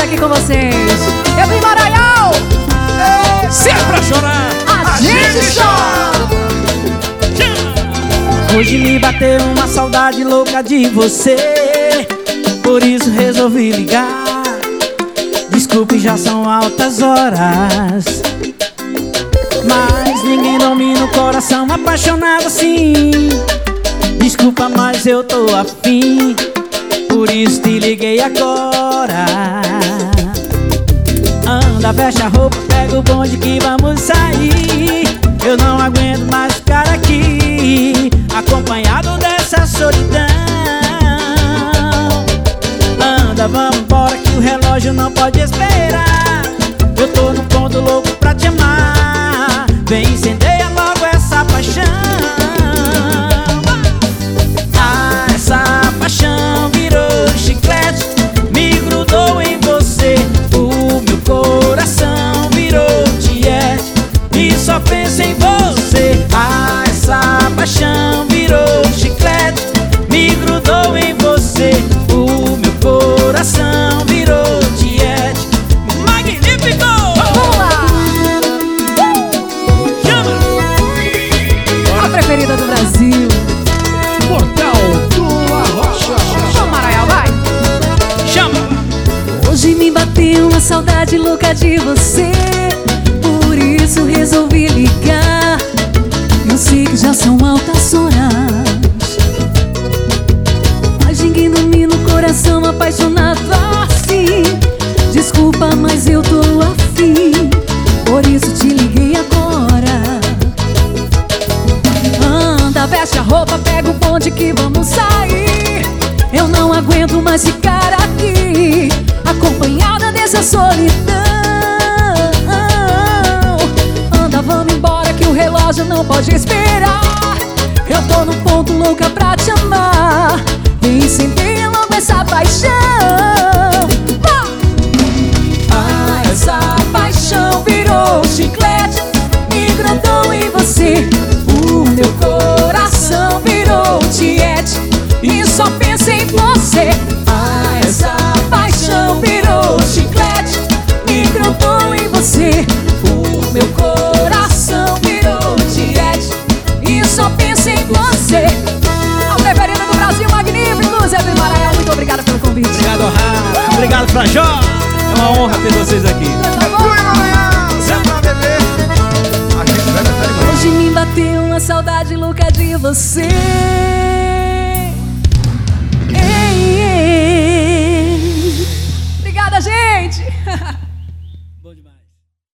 aqui com vocês. Eu do Maranhão. Se é pra chorar, a gente chora. Hoje me bateu uma saudade louca de você, por isso resolvi ligar. Desculpe, já são altas horas, mas ninguém domina o coração apaixonado assim. Desculpa, mas eu tô afim, por isso te liguei agora. Anda, veste a roupa, pega o bonde que vamos sair. Eu não aguento mais ficar aqui, acompanhado dessa solidão. Anda, vamos embora que o relógio não pode esperar. Eu tô no ponto louco pra te amar. Vem, incendeia logo essa paixão. Ah, essa paixão virou chiclete, me grudou em você. O meu coração virou tiete e só pensa em você. Ah, essa paixão virou chiclete, me grudou em você. O meu coração virou tiete. Magnífico! Vamos lá! A preferida do Brasil. Portal do Arrocha. Vamos, Maranhão, vai! Chama! Hoje me bateu uma saudade louca de você, por isso resolvi ligar. Eu sei que já são altas horas, mas ninguém domina o coração apaixonado assim. Desculpa, mas eu tô afim, por isso te liguei agora. Anda, veste a roupa, pega o bonde que vamos sair. Eu não aguento mais ficar aqui, acompanhada dessa solidão. Anda, vamos embora que o relógio não pode esperar. Eu tô no ponto louca pra te amar. Vem, incendeia logo essa paixão. Ah, essa paixão virou chiclete, me grudou em você. O meu coração virou tiete e só pensa em você. Ah, essa paixão virou chiclete, me grudou em você. O meu coração virou tiete e só pensa em você. A preferida do Brasil, magnífico, Zé do Maranhão. Muito obrigada pelo convite. Obrigado, Rafa. Obrigado, Frajó. É uma honra ter vocês aqui. Tá bom? Hoje me bateu uma saudade louca de você. Ei, ei. Obrigada, gente!